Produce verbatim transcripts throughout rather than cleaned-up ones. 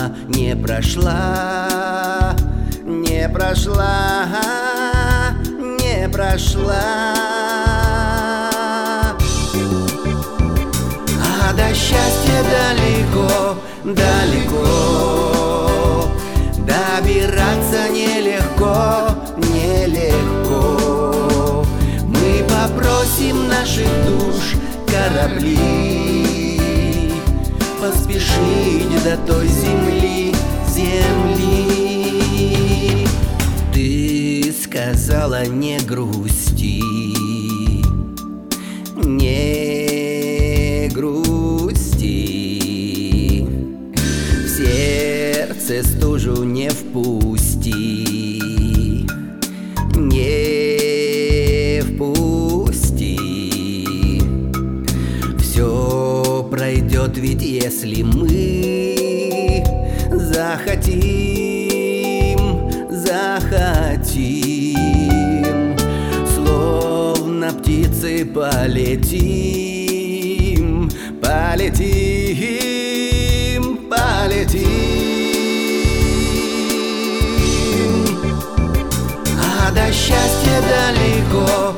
не прошла, не прошла, не прошла. А до счастья далеко, далеко, добираться нелегко, нелегко. Мы попросим наших душ корабли поспешить до той земли, земли. Ты сказала, не грусти, не грусти, в сердце стужу не впусти, не впусти. Все пройдет, ведь если мы захотим, захотим, словно птицы полетим, полетим, полетим. А до счастья далеко,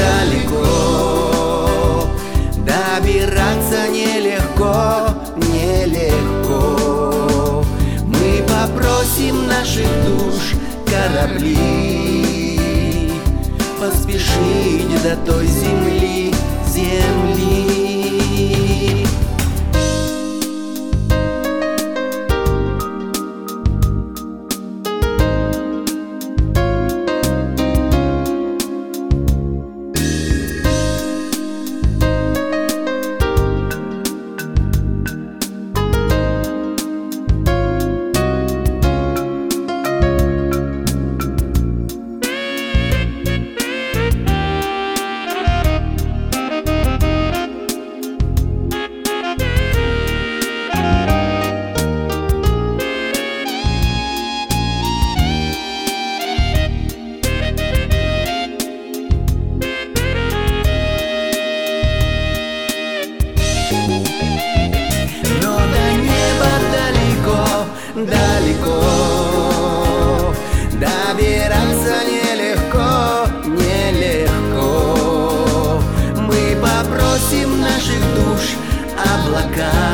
далеко, добираться нелегко, нелегко. Мы попросим наших душ корабли поспешить до той земли, земли. Далеко, добираться нелегко, нелегко. Мы попросим наших душ облака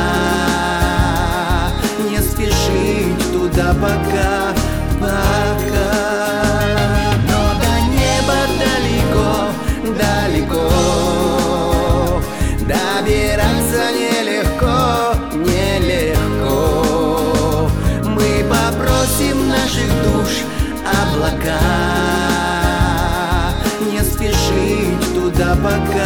не спешить туда пока, пока. Но до неба далеко, далеко, добираться нелегко, нелегко. Попросим наших душ облака не спешить туда пока.